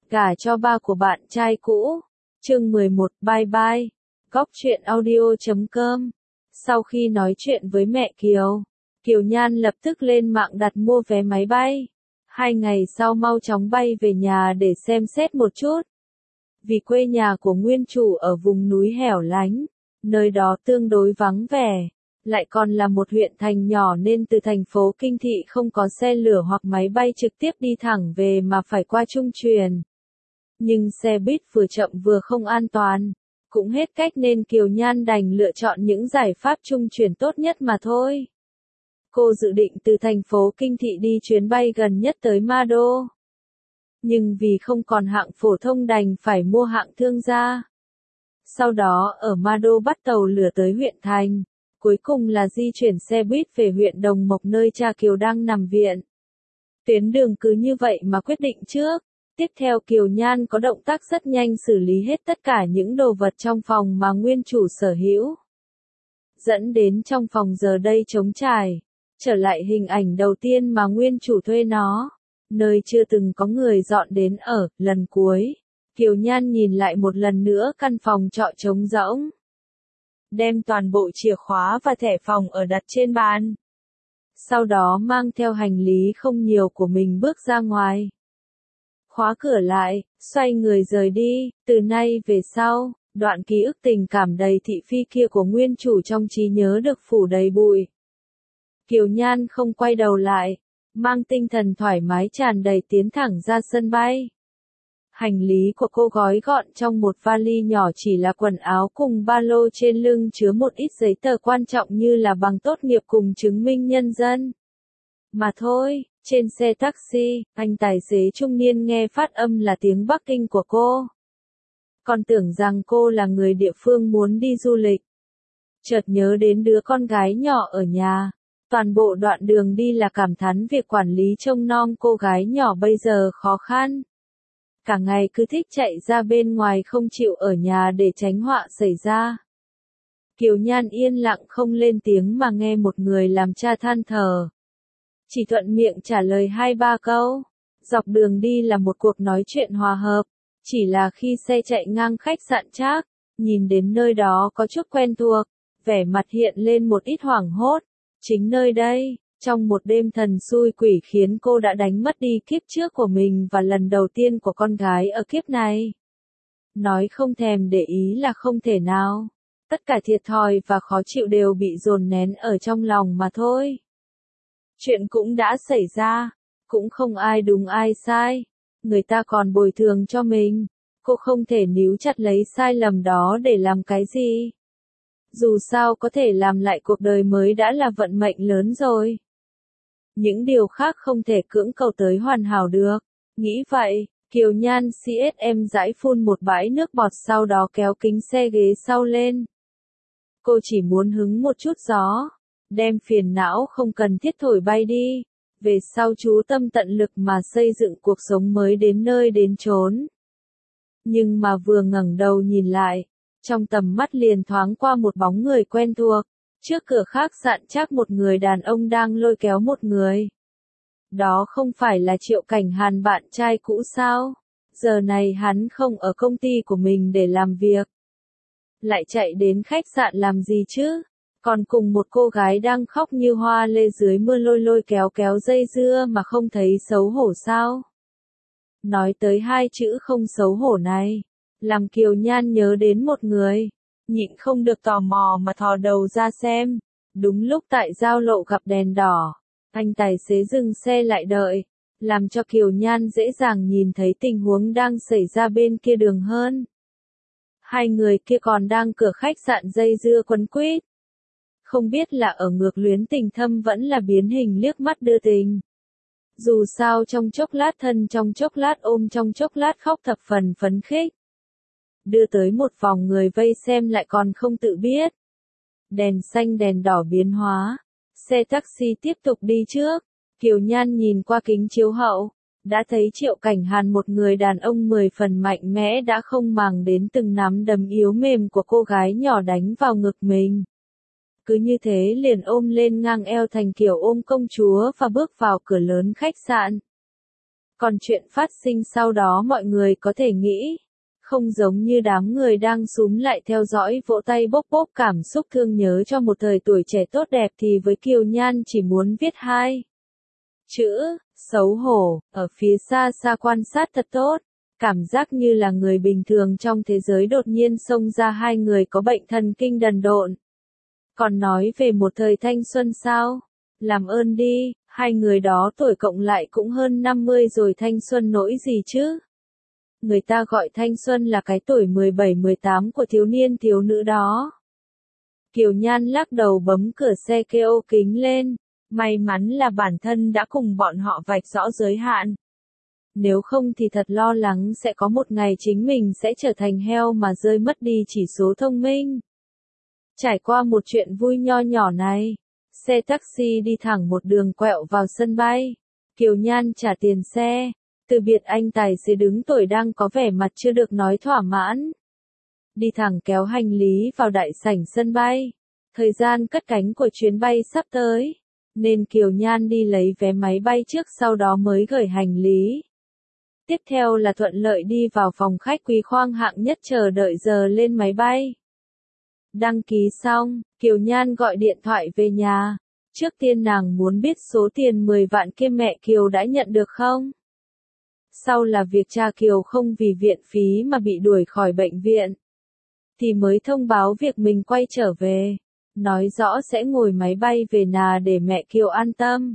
Gả cho ba của bạn trai cũ. Chương 11, bye bye. Góc truyện audio.com. Sau khi nói chuyện với mẹ Kiều, Kiều Nhan lập tức lên mạng đặt mua vé máy bay. 2 ngày sau mau chóng bay về nhà để xem xét một chút. Vì quê nhà của nguyên chủ ở vùng núi hẻo lánh, nơi đó tương đối vắng vẻ, lại còn là một huyện thành nhỏ nên từ thành phố Kinh Thị không có xe lửa hoặc máy bay trực tiếp đi thẳng về mà phải qua trung truyền. Nhưng xe buýt vừa chậm vừa không an toàn, cũng hết cách nên Kiều Nhan đành lựa chọn những giải pháp trung chuyển tốt nhất mà thôi. Cô dự định từ thành phố Kinh Thị đi chuyến bay gần nhất tới Ma Đô. Nhưng vì không còn hạng phổ thông đành phải mua hạng thương gia. Sau đó ở Ma Đô bắt tàu lửa tới huyện thành, cuối cùng là di chuyển xe buýt về huyện Đồng Mộc nơi cha Kiều đang nằm viện. Tuyến đường cứ như vậy mà quyết định trước. Tiếp theo Kiều Nhan có động tác rất nhanh xử lý hết tất cả những đồ vật trong phòng mà nguyên chủ sở hữu. Dẫn đến trong phòng giờ đây trống trải, trở lại hình ảnh đầu tiên mà nguyên chủ thuê nó, nơi chưa từng có người dọn đến ở. Lần cuối, Kiều Nhan nhìn lại một lần nữa căn phòng trọ trống rỗng. Đem toàn bộ chìa khóa và thẻ phòng ở đặt trên bàn. Sau đó mang theo hành lý không nhiều của mình bước ra ngoài. Khóa cửa lại, xoay người rời đi. Từ nay về sau, đoạn ký ức tình cảm đầy thị phi kia của nguyên chủ trong trí nhớ được phủ đầy bụi. Kiều Nhan không quay đầu lại, mang tinh thần thoải mái tràn đầy tiến thẳng ra sân bay. Hành lý của cô gói gọn trong một vali nhỏ, chỉ là quần áo cùng ba lô trên lưng chứa một ít giấy tờ quan trọng như là bằng tốt nghiệp cùng chứng minh nhân dân. Mà thôi, trên xe taxi, anh tài xế trung niên nghe phát âm là tiếng Bắc Kinh của cô. Còn tưởng rằng cô là người địa phương muốn đi du lịch. Chợt nhớ đến đứa con gái nhỏ ở nhà. Toàn bộ đoạn đường đi là cảm thán việc quản lý trông nom cô gái nhỏ bây giờ khó khăn. Cả ngày cứ thích chạy ra bên ngoài không chịu ở nhà để tránh họa xảy ra. Kiều Nhan yên lặng không lên tiếng mà nghe một người làm cha than thở. Chỉ thuận miệng trả lời 2-3 câu. Dọc đường đi là một cuộc nói chuyện hòa hợp. Chỉ là khi xe chạy ngang khách sạn Trác, nhìn đến nơi đó có chút quen thuộc, vẻ mặt hiện lên một ít hoảng hốt. Chính nơi đây, trong một đêm thần xui quỷ khiến cô đã đánh mất đi kiếp trước của mình và lần đầu tiên của con gái ở kiếp này. Nói không thèm để ý là không thể nào. Tất cả thiệt thòi và khó chịu đều bị dồn nén ở trong lòng mà thôi. Chuyện cũng đã xảy ra, cũng không ai đúng ai sai. Người ta còn bồi thường cho mình. Cô không thể níu chặt lấy sai lầm đó để làm cái gì. Dù sao có thể làm lại cuộc đời mới đã là vận mệnh lớn rồi. Những điều khác không thể cưỡng cầu tới hoàn hảo được. Nghĩ vậy, Kiều Nhan CSM rãi phun một bãi nước bọt, sau đó kéo kính xe ghế sau lên. Cô chỉ muốn hứng một chút gió, đem phiền não không cần thiết thổi bay đi. Về sau chú tâm tận lực mà xây dựng cuộc sống mới đến nơi đến chốn. Nhưng mà vừa ngẩng đầu nhìn lại, trong tầm mắt liền thoáng qua một bóng người quen thuộc. Trước cửa khách sạn Trác một người đàn ông đang lôi kéo một người. Đó không phải là Triệu Cảnh Hàn bạn trai cũ sao? Giờ này hắn không ở công ty của mình để làm việc. Lại chạy đến khách sạn làm gì chứ? Còn cùng một cô gái đang khóc như hoa lê dưới mưa lôi kéo dây dưa mà không thấy xấu hổ sao? Nói tới 2 chữ không xấu hổ này, làm Kiều Nhan nhớ đến một người. Nhịn không được tò mò mà thò đầu ra xem. Đúng lúc tại giao lộ gặp đèn đỏ, anh tài xế dừng xe lại đợi, làm cho Kiều Nhan dễ dàng nhìn thấy tình huống đang xảy ra bên kia đường hơn. 2 người kia còn đang cửa khách sạn dây dưa quấn quýt. Không biết là ở ngược luyến tình thâm vẫn là biến hình liếc mắt đưa tình. Dù sao trong chốc lát thân trong chốc lát ôm trong chốc lát khóc thập phần phấn khích. Đưa tới một vòng người vây xem lại còn không tự biết. Đèn xanh đèn đỏ biến hóa. Xe taxi tiếp tục đi trước. Kiều Nhan nhìn qua kính chiếu hậu. Đã thấy Triệu Cảnh Hàn, một người đàn ông 10 phần mạnh mẽ đã không màng đến từng nắm đấm yếu mềm của cô gái nhỏ đánh vào ngực mình. Cứ như thế liền ôm lên ngang eo thành kiểu ôm công chúa và bước vào cửa lớn khách sạn. Còn chuyện phát sinh sau đó mọi người có thể nghĩ, không giống như đám người đang súm lại theo dõi vỗ tay bốc bốc cảm xúc thương nhớ cho một thời tuổi trẻ tốt đẹp thì với Kiều Nhan chỉ muốn viết hai chữ, xấu hổ, ở phía xa xa quan sát thật tốt. Cảm giác như là người bình thường trong thế giới đột nhiên xông ra hai người có bệnh thần kinh đần độn. Còn nói về một thời thanh xuân sao? Làm ơn đi, hai người đó tuổi cộng lại cũng hơn 50 rồi thanh xuân nỗi gì chứ? Người ta gọi thanh xuân là cái tuổi 17-18 của thiếu niên thiếu nữ đó. Kiều Nhan lắc đầu bấm cửa xe kêu kính lên, may mắn là bản thân đã cùng bọn họ vạch rõ giới hạn. Nếu không thì thật lo lắng sẽ có một ngày chính mình sẽ trở thành heo mà rơi mất đi chỉ số thông minh. Trải qua một chuyện vui nho nhỏ này, xe taxi đi thẳng một đường quẹo vào sân bay. Kiều Nhan trả tiền xe, từ biệt anh tài xế đứng tuổi đang có vẻ mặt chưa được nói thỏa mãn. Đi thẳng kéo hành lý vào đại sảnh sân bay. Thời gian cất cánh của chuyến bay sắp tới, nên Kiều Nhan đi lấy vé máy bay trước sau đó mới gửi hành lý. Tiếp theo là thuận lợi đi vào phòng khách quý khoang hạng nhất chờ đợi giờ lên máy bay. Đăng ký xong, Kiều Nhan gọi điện thoại về nhà. Trước tiên nàng muốn biết số tiền 10 vạn kia mẹ Kiều đã nhận được không? Sau là việc cha Kiều không vì viện phí mà bị đuổi khỏi bệnh viện. Thì mới thông báo việc mình quay trở về. Nói rõ sẽ ngồi máy bay về nhà để mẹ Kiều an tâm.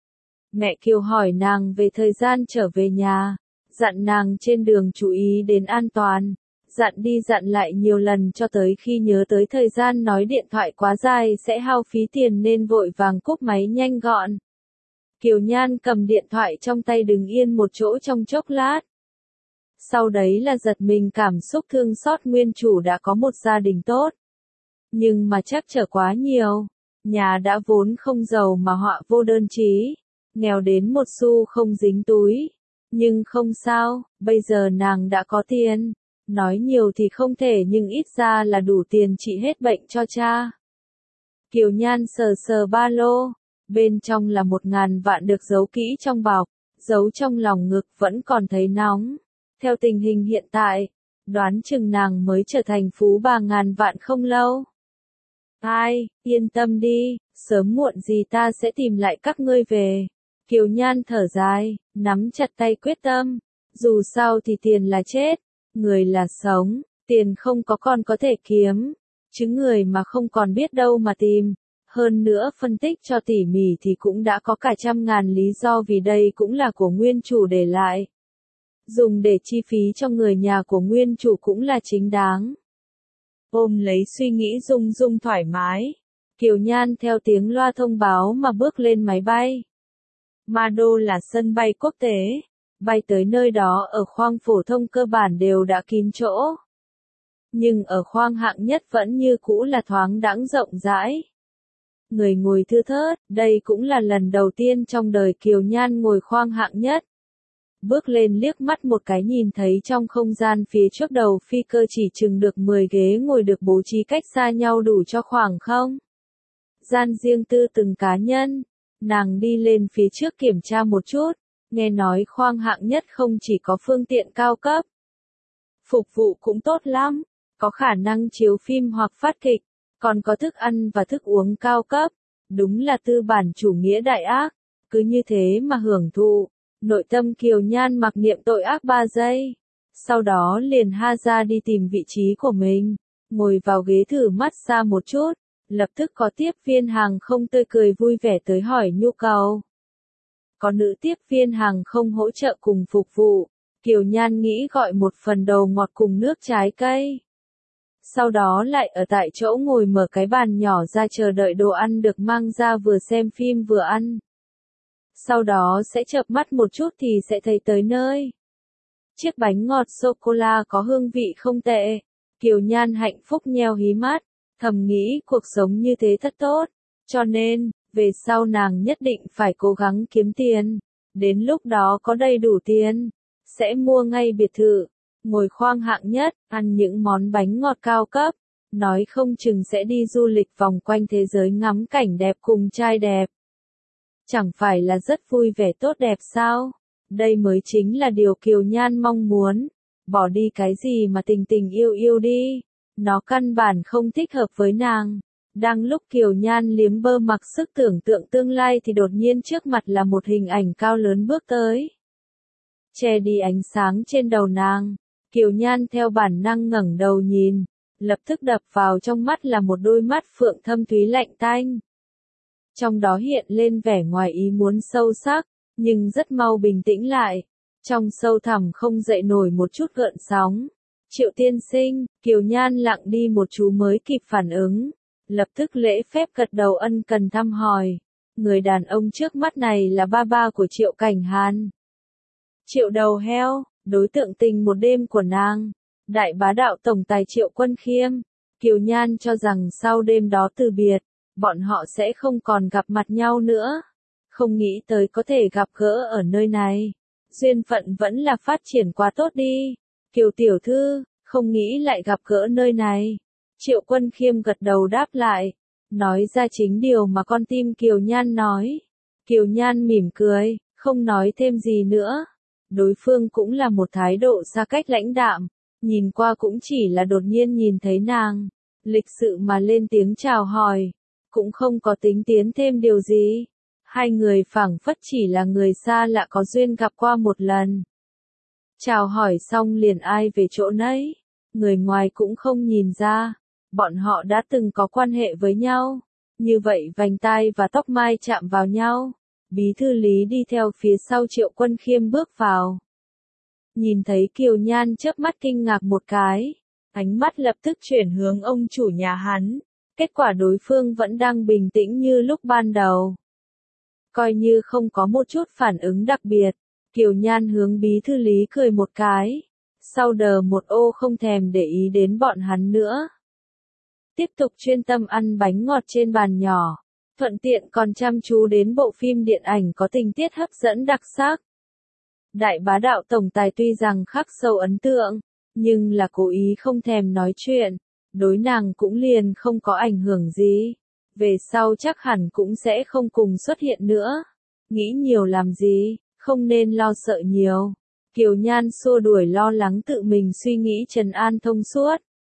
Mẹ Kiều hỏi nàng về thời gian trở về nhà. Dặn nàng trên đường chú ý đến an toàn. Dặn đi dặn lại nhiều lần cho tới khi nhớ tới thời gian nói điện thoại quá dài sẽ hao phí tiền nên vội vàng cúp máy nhanh gọn. Kiều Nhan cầm điện thoại trong tay đứng yên một chỗ trong chốc lát. Sau đấy là giật mình cảm xúc thương xót nguyên chủ đã có một gia đình tốt. Nhưng mà chắc trở quá nhiều. Nhà đã vốn không giàu mà họa vô đơn chí. Nghèo đến một xu không dính túi. Nhưng không sao, bây giờ nàng đã có tiền. Nói nhiều thì không thể nhưng ít ra là đủ tiền trị hết bệnh cho cha. Kiều Nhan sờ sờ ba lô. Bên trong là 1.000 vạn được giấu kỹ trong bọc. Giấu trong lòng ngực vẫn còn thấy nóng. Theo tình hình hiện tại, đoán chừng nàng mới trở thành phú bà ngàn vạn không lâu. Ai, yên tâm đi, sớm muộn gì ta sẽ tìm lại các ngươi về. Kiều Nhan thở dài, nắm chặt tay quyết tâm. Dù sao thì tiền là chết, người là sống, tiền không có còn có thể kiếm. Chứ người mà không còn biết đâu mà tìm. Hơn nữa phân tích cho tỉ mỉ thì cũng đã có cả 100.000 lý do vì đây cũng là của nguyên chủ để lại. Dùng để chi phí cho người nhà của nguyên chủ cũng là chính đáng. Ôm lấy suy nghĩ rung rung thoải mái. Kiều Nhan theo tiếng loa thông báo mà bước lên máy bay. Mado là sân bay quốc tế. Bay tới nơi đó ở khoang phổ thông cơ bản đều đã kín chỗ. Nhưng ở khoang hạng nhất vẫn như cũ là thoáng đãng rộng rãi. Người ngồi thưa thớt, đây cũng là lần đầu tiên trong đời Kiều Nhan ngồi khoang hạng nhất. Bước lên liếc mắt một cái nhìn thấy trong không gian phía trước đầu phi cơ chỉ chừng được 10 ghế ngồi được bố trí cách xa nhau đủ cho khoảng không gian riêng tư từng cá nhân. Nàng đi lên phía trước kiểm tra một chút, nghe nói khoang hạng nhất không chỉ có phương tiện cao cấp, phục vụ cũng tốt lắm, có khả năng chiếu phim hoặc phát kịch, còn có thức ăn và thức uống cao cấp, đúng là tư bản chủ nghĩa đại ác, cứ như thế mà hưởng thụ. Nội tâm Kiều Nhan mặc niệm tội ác 3 giây. Sau đó liền ha ra đi tìm vị trí của mình. Ngồi vào ghế thử mắt xa một chút. Lập tức có tiếp viên hàng không tươi cười vui vẻ tới hỏi nhu cầu. Có nữ tiếp viên hàng không hỗ trợ cùng phục vụ. Kiều Nhan nghĩ gọi một phần đầu ngọt cùng nước trái cây. Sau đó lại ở tại chỗ ngồi mở cái bàn nhỏ ra chờ đợi đồ ăn được mang ra vừa xem phim vừa ăn. Sau đó sẽ chợp mắt một chút thì sẽ thấy tới nơi. Chiếc bánh ngọt sô-cô-la có hương vị không tệ. Kiều Nhan hạnh phúc nheo hí mắt, thầm nghĩ cuộc sống như thế thật tốt. Cho nên, về sau nàng nhất định phải cố gắng kiếm tiền. Đến lúc đó có đầy đủ tiền, sẽ mua ngay biệt thự, ngồi khoang hạng nhất, ăn những món bánh ngọt cao cấp. Nói không chừng sẽ đi du lịch vòng quanh thế giới ngắm cảnh đẹp cùng trai đẹp. Chẳng phải là rất vui vẻ tốt đẹp sao? Đây mới chính là điều Kiều Nhan mong muốn. Bỏ đi cái gì mà tình tình yêu yêu đi. Nó căn bản không thích hợp với nàng. Đang lúc Kiều Nhan liếm bơ mặc sức tưởng tượng tương lai thì đột nhiên trước mặt là một hình ảnh cao lớn bước tới. Che đi ánh sáng trên đầu nàng. Kiều Nhan theo bản năng ngẩng đầu nhìn. Lập tức đập vào trong mắt là một đôi mắt phượng thâm thúy lạnh tanh. Trong đó hiện lên vẻ ngoài ý muốn sâu sắc, nhưng rất mau bình tĩnh lại. Trong sâu thẳm không dậy nổi một chút gợn sóng. Triệu tiên sinh, Kiều Nhan lặng đi một chú mới kịp phản ứng. Lập tức lễ phép gật đầu ân cần thăm hỏi. Người đàn ông trước mắt này là ba ba của Triệu Cảnh Hàn. Triệu đầu heo, đối tượng tình một đêm của nàng. Đại bá đạo tổng tài Triệu Quân Khiêm. Kiều Nhan cho rằng sau đêm đó từ biệt, bọn họ sẽ không còn gặp mặt nhau nữa. Không nghĩ tới có thể gặp gỡ ở nơi này. Duyên phận vẫn là phát triển quá tốt đi. Kiều tiểu thư, không nghĩ lại gặp gỡ nơi này. Triệu Quân Khiêm gật đầu đáp lại. Nói ra chính điều mà con tim Kiều Nhan nói. Kiều Nhan mỉm cười, không nói thêm gì nữa. Đối phương cũng là một thái độ xa cách lãnh đạm. Nhìn qua cũng chỉ là đột nhiên nhìn thấy nàng. Lịch sự mà lên tiếng chào hỏi. Cũng không có tính tiến thêm điều gì. Hai người phảng phất chỉ là người xa lạ có duyên gặp qua một lần. Chào hỏi xong liền ai về chỗ nấy. Người ngoài cũng không nhìn ra. Bọn họ đã từng có quan hệ với nhau. Như vậy vành tai và tóc mai chạm vào nhau. Bí thư Lý đi theo phía sau Triệu Quân Khiêm bước vào. Nhìn thấy Kiều Nhan chớp mắt kinh ngạc một cái. Ánh mắt lập tức chuyển hướng ông chủ nhà hắn. Kết quả đối phương vẫn đang bình tĩnh như lúc ban đầu. Coi như không có một chút phản ứng đặc biệt. Kiều Nhan hướng bí thư Lý cười một cái. Sau đờ một ô không thèm để ý đến bọn hắn nữa. Tiếp tục chuyên tâm ăn bánh ngọt trên bàn nhỏ. Thuận tiện còn chăm chú đến bộ phim điện ảnh có tình tiết hấp dẫn đặc sắc. Đại bá đạo tổng tài tuy rằng khắc sâu ấn tượng, nhưng là cố ý không thèm nói chuyện. Đối nàng cũng liền không có ảnh hưởng gì. Về sau chắc hẳn cũng sẽ không cùng xuất hiện nữa. Nghĩ nhiều làm gì, không nên lo sợ nhiều. Kiều Nhan xua đuổi lo lắng tự mình suy nghĩ trấn an thông suốt.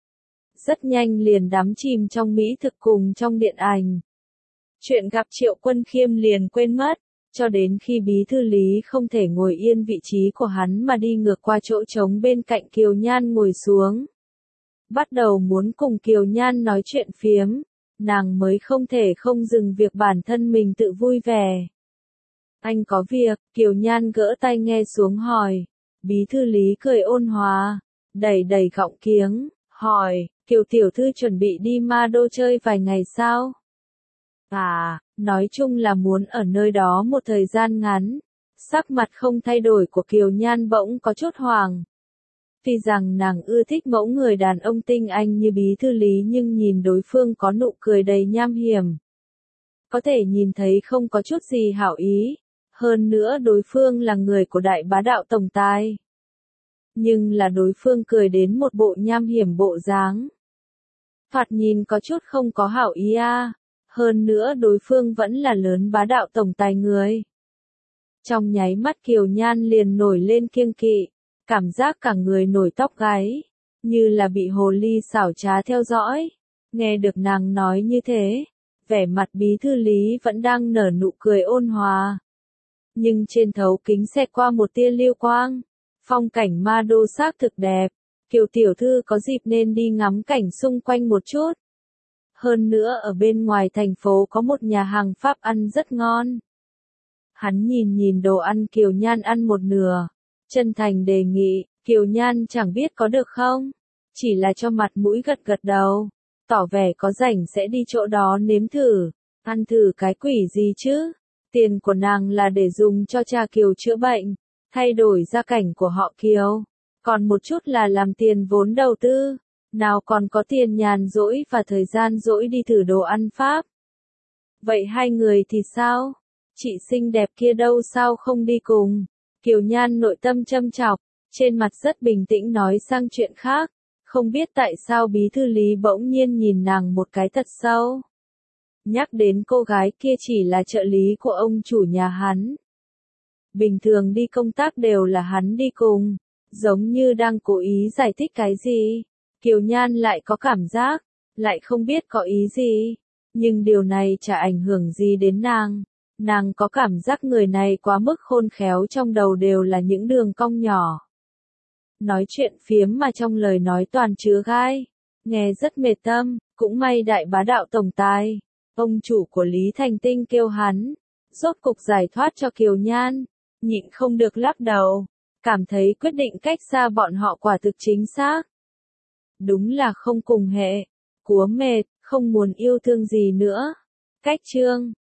Rất nhanh liền đắm chìm trong mỹ thực cùng trong điện ảnh. Chuyện gặp Triệu Quân Khiêm liền quên mất, cho đến khi bí thư Lý không thể ngồi yên vị trí của hắn mà đi ngược qua chỗ trống bên cạnh Kiều Nhan ngồi xuống. Bắt đầu muốn cùng Kiều Nhan nói chuyện phiếm, nàng mới không thể không dừng việc bản thân mình tự vui vẻ. Anh có việc, Kiều Nhan gỡ tai nghe xuống hỏi. Bí thư Lý cười ôn hòa, đẩy đẩy gọng kiếng, hỏi, Kiều tiểu thư chuẩn bị đi Ma Đô chơi vài ngày sao? À, nói chung là muốn ở nơi đó một thời gian ngắn. Sắc mặt không thay đổi của Kiều Nhan bỗng có chút hoàng. Tuy rằng nàng ưa thích mẫu người đàn ông tinh anh như bí thư Lý nhưng nhìn đối phương có nụ cười đầy nham hiểm. Có thể nhìn thấy không có chút gì hảo ý. Hơn nữa đối phương là người của đại bá đạo tổng tài. Nhưng là đối phương cười đến một bộ nham hiểm bộ dáng. Thoạt nhìn có chút không có hảo ý a. Hơn nữa đối phương vẫn là lớn bá đạo tổng tài người. Trong nháy mắt Kiều Nhan liền nổi lên kiêng kỵ. Cảm giác cả người nổi tóc gáy. Như là bị hồ ly xảo trá theo dõi. Nghe được nàng nói như thế. Vẻ mặt bí thư Lý vẫn đang nở nụ cười ôn hòa. Nhưng trên thấu kính xẹt qua một tia lưu quang. Phong cảnh Ma Đô xác thực đẹp. Kiều tiểu thư có dịp nên đi ngắm cảnh xung quanh một chút. Hơn nữa ở bên ngoài thành phố có một nhà hàng Pháp ăn rất ngon. Hắn nhìn đồ ăn Kiều Nhan ăn một nửa. Chân thành đề nghị, Kiều Nhan chẳng biết có được không? Chỉ là cho mặt mũi gật gật đầu. Tỏ vẻ có rảnh sẽ đi chỗ đó nếm thử. Ăn thử cái quỷ gì chứ? Tiền của nàng là để dùng cho cha Kiều chữa bệnh. Thay đổi gia cảnh của họ Kiều. Còn một chút là làm tiền vốn đầu tư. Nào còn có tiền nhàn rỗi và thời gian rỗi đi thử đồ ăn Pháp. Vậy hai người thì sao? Chị xinh đẹp kia đâu sao không đi cùng? Kiều Nhan nội tâm châm chọc, trên mặt rất bình tĩnh nói sang chuyện khác. Không biết tại sao bí thư Lý bỗng nhiên nhìn nàng một cái thật sâu. Nhắc đến cô gái kia chỉ là trợ lý của ông chủ nhà hắn. Bình thường đi công tác đều là hắn đi cùng, giống như đang cố ý giải thích cái gì. Kiều Nhan lại có cảm giác, lại không biết có ý gì, nhưng điều này chả ảnh hưởng gì đến nàng. Nàng có cảm giác người này quá mức khôn khéo, trong đầu đều là những đường cong nhỏ. Nói chuyện phiếm mà trong lời nói toàn chứa gai, nghe rất mệt tâm, cũng may đại bá đạo tổng tài, ông chủ của Lý Thành Tinh kêu hắn, rốt cục giải thoát cho Kiều Nhan, nhịn không được lắc đầu, cảm thấy quyết định cách xa bọn họ quả thực chính xác. Đúng là không cùng hệ, cúa mệt, không muốn yêu thương gì nữa. Cách chương